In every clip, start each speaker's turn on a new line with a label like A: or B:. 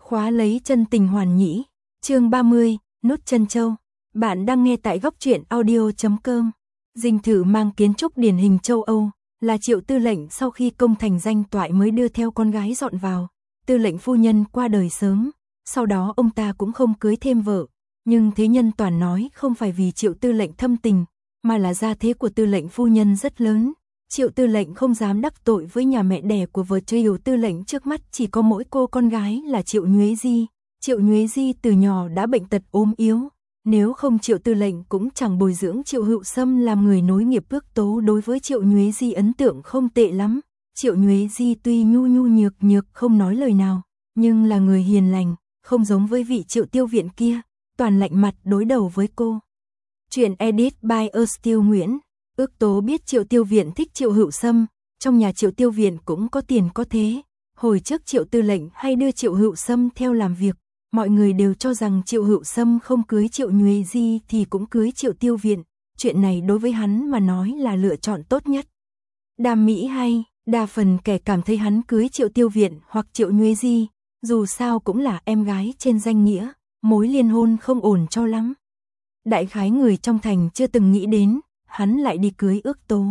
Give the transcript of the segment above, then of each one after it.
A: Khóa lấy chân tình hoàn nhĩ, chương 30, nút chân châu. Bạn đang nghe tại góc truyện audio.com. Dinh thự mang kiến trúc điển hình châu Âu, là Triệu Tư lệnh sau khi công thành danh toại mới đưa theo con gái dọn vào. Tư lệnh phu nhân qua đời sớm, sau đó ông ta cũng không cưới thêm vợ, nhưng thế nhân toàn nói không phải vì Triệu Tư lệnh thâm tình, mà là gia thế của Tư lệnh phu nhân rất lớn. Triệu Tư lệnh không dám đắc tội với nhà mẹ đẻ của vợ Triệu Tư lệnh, trước mắt chỉ có mỗi cô con gái là Triệu Nhuế Di. Triệu Nhuế Di từ nhỏ đã bệnh tật ốm yếu, nếu không Triệu Tư lệnh cũng chẳng bồi dưỡng Triệu Hữu Sâm làm người nối nghiệp. Ước Tố đối với Triệu Nhuế Di ấn tượng không tệ lắm. Triệu Nhuế Di tuy nhu nhu nhược nhược không nói lời nào, nhưng là người hiền lành, không giống với vị Triệu Tiêu Viện kia, toàn lạnh mặt đối đầu với cô. Chuyện edit by Still Nguyễn. Ước Tố biết Triệu Tiêu Viện thích Triệu Hữu Sâm, trong nhà Triệu Tiêu Viện cũng có tiền có thế. Hồi trước Triệu Tư lệnh hay đưa Triệu Hữu Sâm theo làm việc, mọi người đều cho rằng Triệu Hữu Sâm không cưới Triệu Nhuế Di thì cũng cưới Triệu Tiêu Viện. Chuyện này đối với hắn mà nói là lựa chọn tốt nhất. Đam mỹ hay, đa phần kẻ cảm thấy hắn cưới Triệu Tiêu Viện hoặc Triệu Nhuế Di, dù sao cũng là em gái trên danh nghĩa, mối liên hôn không ổn cho lắm. Đại khái người trong thành chưa từng nghĩ đến, hắn lại đi cưới Ước Tố.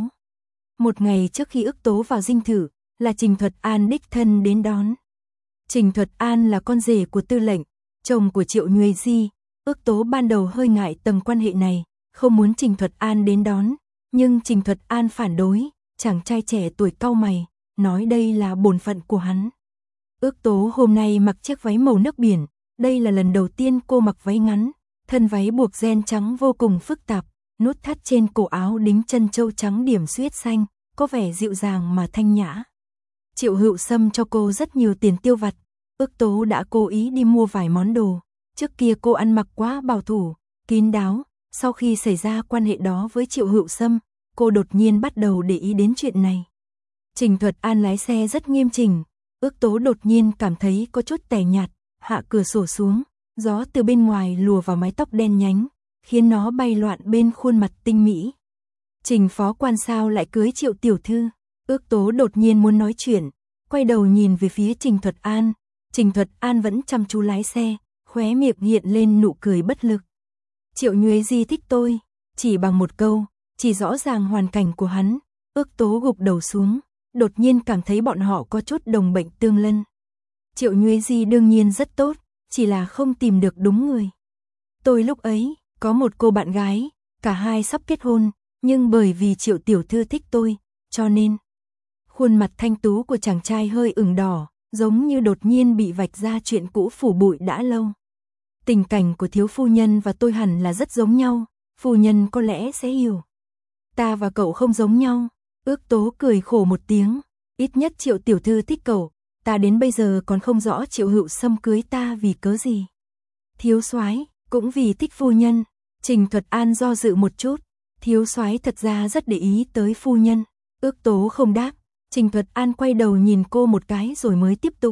A: Một ngày trước khi Ước Tố vào dinh thự, là Trình Thuật An đích thân đến đón. Trình Thuật An là con rể của Tư lệnh, chồng của Triệu Nhuế Di. Ước Tố ban đầu hơi ngại tầng quan hệ này, không muốn Trình Thuật An đến đón, nhưng Trình Thuật An phản đối. Chàng trai trẻ tuổi cau mày, nói đây là bổn phận của hắn. Ước Tố hôm nay mặc chiếc váy màu nước biển, đây là lần đầu tiên cô mặc váy ngắn, thân váy buộc ren trắng vô cùng phức tạp, nút thắt trên cổ áo đính chân châu trắng điểm xuyết xanh, có vẻ dịu dàng mà thanh nhã. Triệu Hữu Sâm cho cô rất nhiều tiền tiêu vặt, Ước Tố đã cố ý đi mua vài món đồ, trước kia cô ăn mặc quá bảo thủ, kín đáo, sau khi xảy ra quan hệ đó với Triệu Hữu Sâm, cô đột nhiên bắt đầu để ý đến chuyện này. Trình Thuật An lái xe rất nghiêm chỉnh, Ước Tố đột nhiên cảm thấy có chút tẻ nhạt, hạ cửa sổ xuống, gió từ bên ngoài lùa vào mái tóc đen nhánh, khiến nó bay loạn bên khuôn mặt tinh mỹ. Trình phó quan sao lại cưới Triệu tiểu thư? Ước Tố đột nhiên muốn nói chuyện, quay đầu nhìn về phía Trình Thuật An. Trình Thuật An vẫn chăm chú lái xe, khóe miệng hiện lên nụ cười bất lực. Triệu Nhuế Di thích tôi, chỉ bằng một câu, chỉ rõ ràng hoàn cảnh của hắn. Ước Tố gục đầu xuống, đột nhiên cảm thấy bọn họ có chút đồng bệnh tương lân. Triệu Nhuế Di đương nhiên rất tốt, chỉ là không tìm được đúng người. Tôi lúc ấy có một cô bạn gái, cả hai sắp kết hôn, nhưng bởi vì Triệu tiểu thư thích tôi, cho nên. Khuôn mặt thanh tú của chàng trai hơi ửng đỏ, giống như đột nhiên bị vạch ra chuyện cũ phủ bụi đã lâu. Tình cảnh của thiếu phu nhân và tôi hẳn là rất giống nhau, phu nhân có lẽ sẽ hiểu. Ta và cậu không giống nhau. Ước Tố cười khổ một tiếng, ít nhất Triệu tiểu thư thích cậu, ta đến bây giờ còn không rõ Triệu Hữu Sâm cưới ta vì cớ gì. Thiếu soái cũng vì thích phu nhân. Trình Thuật An do dự một chút, thiếu soái thật ra rất để ý tới phu nhân. Ước Tố không đáp, Trình Thuật An quay đầu nhìn cô một cái rồi mới tiếp tục.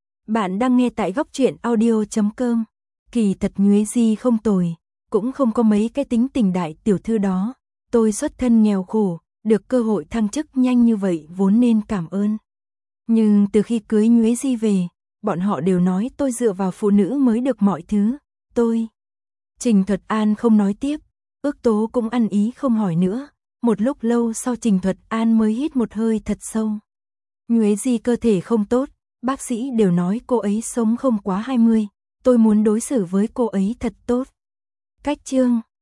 A: Bạn đang nghe tại góc truyện audio.com. Kỳ thật Nhuế Di không tồi, cũng không có mấy cái tính tình đại tiểu thư đó. Tôi xuất thân nghèo khổ, được cơ hội thăng chức nhanh như vậy vốn nên cảm ơn. Nhưng từ khi cưới Nhuế Di về, bọn họ đều nói tôi dựa vào phụ nữ mới được mọi thứ. Tôi. Trình Thuật An không nói tiếp, Ước Tố cũng ăn ý không hỏi nữa. Một lúc lâu sau Trình Thuật An mới hít một hơi thật sâu. Nhuế Di cơ thể không tốt, bác sĩ đều nói cô ấy sống không quá 20, tôi muốn đối xử với cô ấy thật tốt. Cách chương